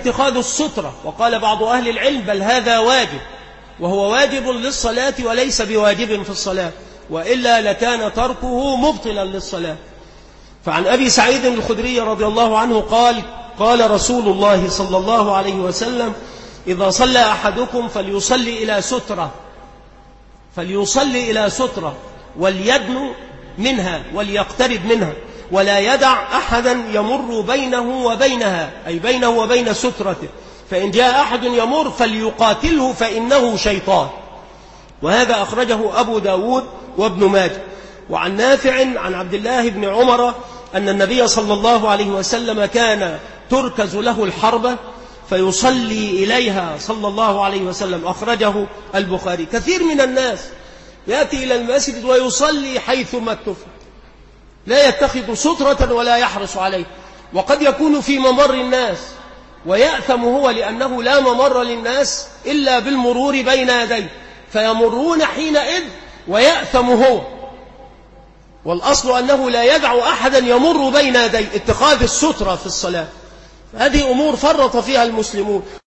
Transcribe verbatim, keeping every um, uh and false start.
اتخاذ السترة، وقال بعض أهل العلم بل هذا واجب، وهو واجب للصلاة وليس بواجب في الصلاة، وإلا لكان تركه مبطلا للصلاة. فعن أبي سعيد الخدري رضي الله عنه قال قال رسول الله صلى الله عليه وسلم إذا صلى أحدكم فليصلي إلى سترة فليصلي إلى سترة وليدن منها وليقترب منها، ولا يدع أحدا يمر بينه وبينها، أي بينه وبين سترته، فإن جاء أحد يمر فليقاتله فإنه شيطان. وهذا أخرجه أبو داود وابن ماجه. وعن نافع عن عبد الله بن عمر أن النبي صلى الله عليه وسلم كان تركز له الحربة فيصلي إليها صلى الله عليه وسلم، أخرجه البخاري. كثير من الناس يأتي إلى المسجد ويصلي حيثما اتفق، لا يتخذ سترة ولا يحرص عليه، وقد يكون في ممر الناس ويأثم هو لأنه لا ممر للناس إلا بالمرور بين يديه، فيمرون حينئذ ويأثم هو، والأصل أنه لا يدع أحدا يمر بين يديه، اتخاذ السترة في الصلاة. هذه أمور فرط فيها المسلمون.